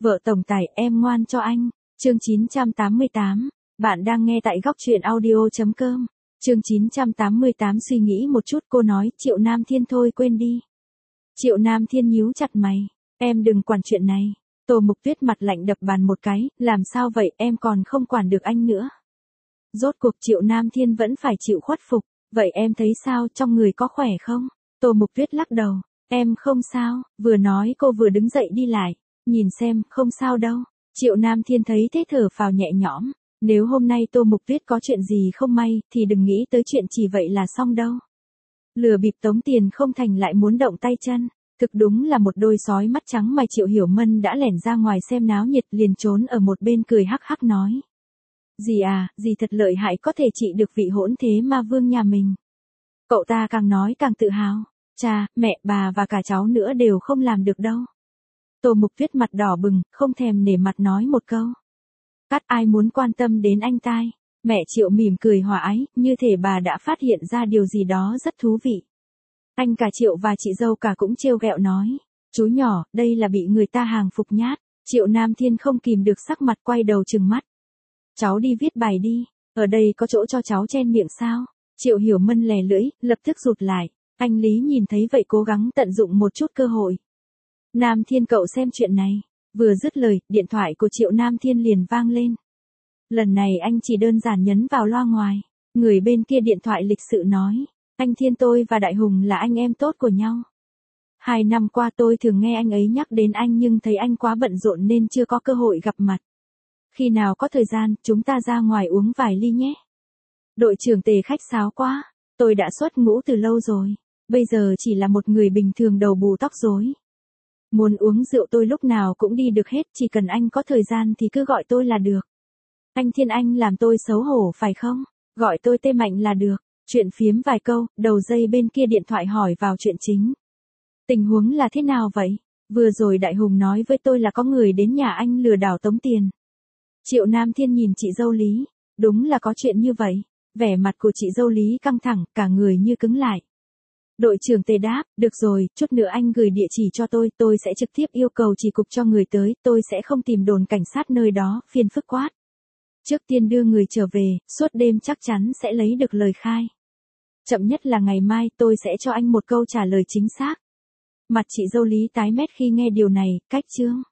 Vợ tổng tài em ngoan cho anh. Chương 988. Bạn đang nghe tại góc truyện audio.com. Chương 988 suy nghĩ một chút cô nói Triệu Nam Thiên thôi quên đi. Triệu Nam Thiên nhíu chặt mày. Em đừng quản chuyện này. Tô Mục Tuyết mặt lạnh đập bàn một cái, làm sao vậy em còn không quản được anh nữa. Rốt cuộc Triệu Nam Thiên vẫn phải chịu khuất phục, vậy em thấy sao, trong người có khỏe không? Tô Mục Tuyết lắc đầu, em không sao, vừa nói cô vừa đứng dậy đi lại, nhìn xem, không sao đâu. Triệu Nam Thiên thấy thế thở phào nhẹ nhõm, nếu hôm nay Tô Mục Tuyết có chuyện gì không may thì đừng nghĩ tới chuyện chỉ vậy là xong đâu. Lừa bịp tống tiền không thành lại muốn động tay chân. Thực đúng là một đôi sói mắt trắng mà Triệu Hiểu Mân đã lẻn ra ngoài xem náo nhiệt liền trốn ở một bên cười hắc hắc nói. Dì à, dì thật lợi hại có thể trị được vị hỗn thế ma vương nhà mình. Cậu ta càng nói càng tự hào. Cha, mẹ, bà và cả cháu nữa đều không làm được đâu. Tô Mục Tuyết mặt đỏ bừng, không thèm nể mặt nói một câu. Cắt ai muốn quan tâm đến anh tai. Mẹ Triệu mỉm cười hòa ái, như thể bà đã phát hiện ra điều gì đó rất thú vị. Anh cả Triệu và chị dâu cả cũng trêu ghẹo nói. Chú nhỏ, đây là bị người ta hàng phục nhát. Triệu Nam Thiên không kìm được sắc mặt quay đầu trừng mắt. Cháu đi viết bài đi, ở đây có chỗ cho cháu chen miệng sao? Triệu Hiểu Mân lè lưỡi, lập tức rụt lại. Anh Lý nhìn thấy vậy cố gắng tận dụng một chút cơ hội. Nam Thiên cậu xem chuyện này. Vừa dứt lời, điện thoại của Triệu Nam Thiên liền vang lên. Lần này anh chỉ đơn giản nhấn vào loa ngoài. Người bên kia điện thoại lịch sự nói. Anh Thiên tôi và Đại Hùng là anh em tốt của nhau. 2 năm qua tôi thường nghe anh ấy nhắc đến anh nhưng thấy anh quá bận rộn nên chưa có cơ hội gặp mặt. Khi nào có thời gian, chúng ta ra ngoài uống vài ly nhé. Đội trưởng Tề khách sáo quá. Tôi đã xuất ngũ từ lâu rồi. Bây giờ chỉ là một người bình thường đầu bù tóc rối. Muốn uống rượu tôi lúc nào cũng đi được hết, chỉ cần anh có thời gian thì cứ gọi tôi là được. Anh Thiên anh làm tôi xấu hổ phải không? Gọi tôi Tê Mạnh là được. Chuyện phiếm vài câu, đầu dây bên kia điện thoại hỏi vào chuyện chính. Tình huống là thế nào vậy? Vừa rồi Đại Hùng nói với tôi là có người đến nhà anh lừa đảo tống tiền. Triệu Nam Thiên nhìn chị dâu Lý. Đúng là có chuyện như vậy. Vẻ mặt của chị dâu Lý căng thẳng, cả người như cứng lại. Đội trưởng Tề đáp, được rồi, chút nữa anh gửi địa chỉ cho tôi sẽ trực tiếp yêu cầu chỉ cục cho người tới, tôi sẽ không tìm đồn cảnh sát nơi đó, phiền phức quá. Trước tiên đưa người trở về, suốt đêm chắc chắn sẽ lấy được lời khai. Chậm nhất là ngày mai tôi sẽ cho anh một câu trả lời chính xác. Mặt chị dâu Lý tái mét khi nghe điều này, cách chương.